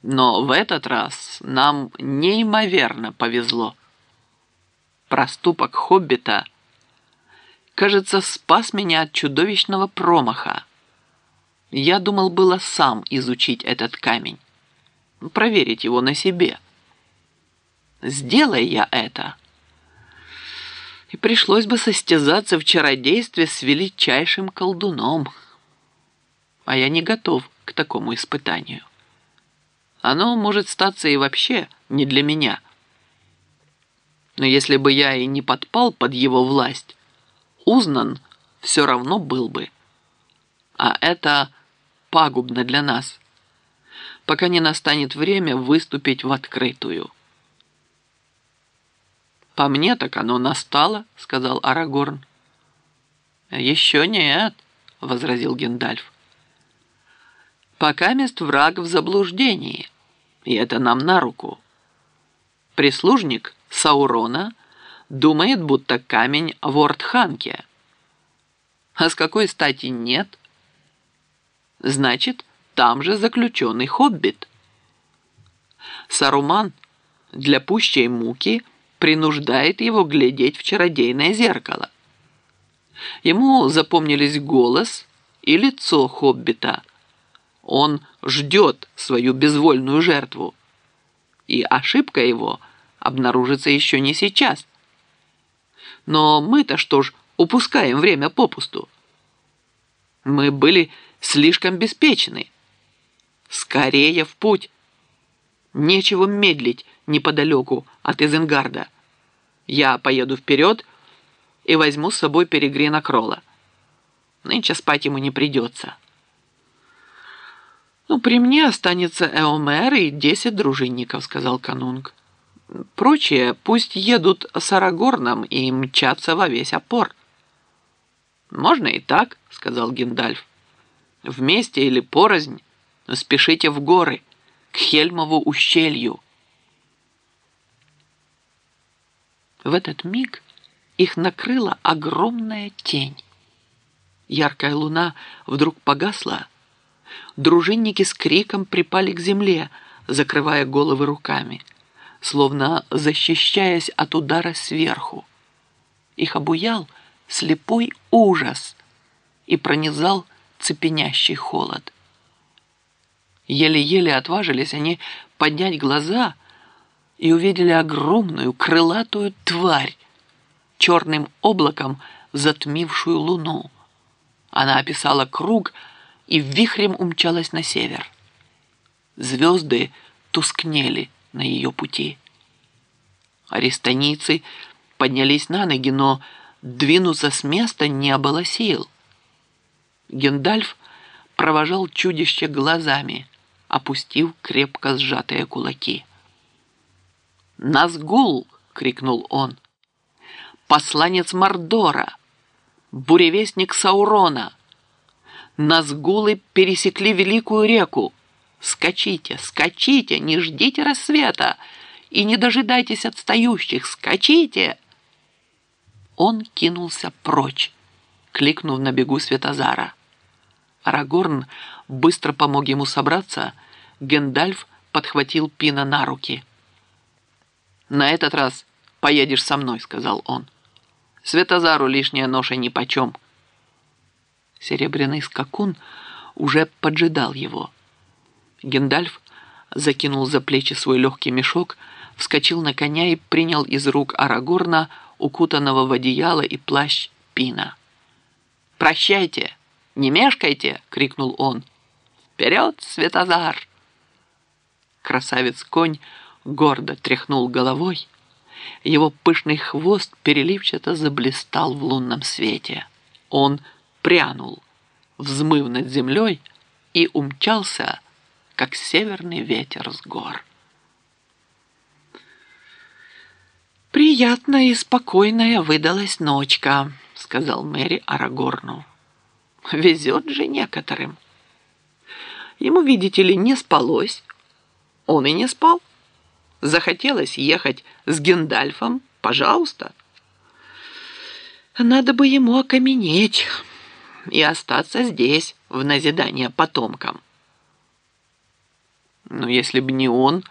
Но в этот раз нам неимоверно повезло. Проступок хоббита, кажется, спас меня от чудовищного промаха. Я думал было сам изучить этот камень, проверить его на себе. Сделай я это, и пришлось бы состязаться в чародействе с величайшим колдуном. А я не готов к такому испытанию. Оно может статься и вообще не для меня. Но если бы я и не подпал под его власть, узнан все равно был бы. А это пагубно для нас, пока не настанет время выступить в открытую. «По мне так оно настало», — сказал Арагорн. «Еще нет», — возразил Гендальф. «Покамест враг в заблуждении, и это нам на руку. Прислужник Саурона думает, будто камень в Ортханке. А с какой стати нет? Значит, там же заключенный хоббит. Саруман для пущей муки принуждает его глядеть в чародейное зеркало. Ему запомнились голос и лицо хоббита. Он ждет свою безвольную жертву. И ошибка его обнаружится еще не сейчас. Но мы-то что ж упускаем время попусту? Мы были слишком беспечны. Скорее в путь. Нечего медлить неподалеку от Изенгарда. Я поеду вперед и возьму с собой Перегрина Кролла. Нынче спать ему не придется. «Ну, при мне останется Эомер и 10 дружинников», — сказал Канунг. «Прочие пусть едут с Арагорном и мчатся во весь опор». «Можно и так», — сказал Гендальф. «Вместе или порознь, но спешите в горы, к Хельмову ущелью». В этот миг их накрыла огромная тень. Яркая луна вдруг погасла. Дружинники с криком припали к земле, закрывая головы руками, словно защищаясь от удара сверху. Их обуял слепой ужас и пронизал цепенящий холод. Еле-еле отважились они поднять глаза и увидели огромную крылатую тварь, черным облаком затмившую луну. Она описала круг и вихрем умчалась на север. Звезды тускнели на ее пути. Аристонийцы поднялись на ноги, но двинуться с места не было сил. Гендальф провожал чудище глазами, опустив крепко сжатые кулаки. «Назгул!» — крикнул он. «Посланец Мордора! Буревестник Саурона! Назгулы пересекли Великую реку! Скачите, скачите, не ждите рассвета и не дожидайтесь отстающих! Скачите!» Он кинулся прочь, кликнув на бегу Светозара. Арагорн быстро помог ему собраться, Гендальф подхватил Пина на руки. «На этот раз поедешь со мной», — сказал он. «Светозару лишняя ноша нипочем». Серебряный скакун уже поджидал его. Гендальф закинул за плечи свой легкий мешок, вскочил на коня и принял из рук Арагорна, укутанного в одеяло и плащ, Пина. «Прощайте! Не мешкайте!» — крикнул он. «Вперед, Светозар!» Красавец-конь гордо тряхнул головой. Его пышный хвост переливчато заблистал в лунном свете. Он прянул, взмыв над землей, и умчался, как северный ветер с гор. «Приятная и спокойная выдалась ночка», — сказал Мэри Арагорну. «Везет же некоторым. Ему, видите ли, не спалось. Он и не спал. Захотелось ехать с Гендальфом, пожалуйста. Надо бы ему окаменеть и остаться здесь в назидание потомкам». Но если бы не он,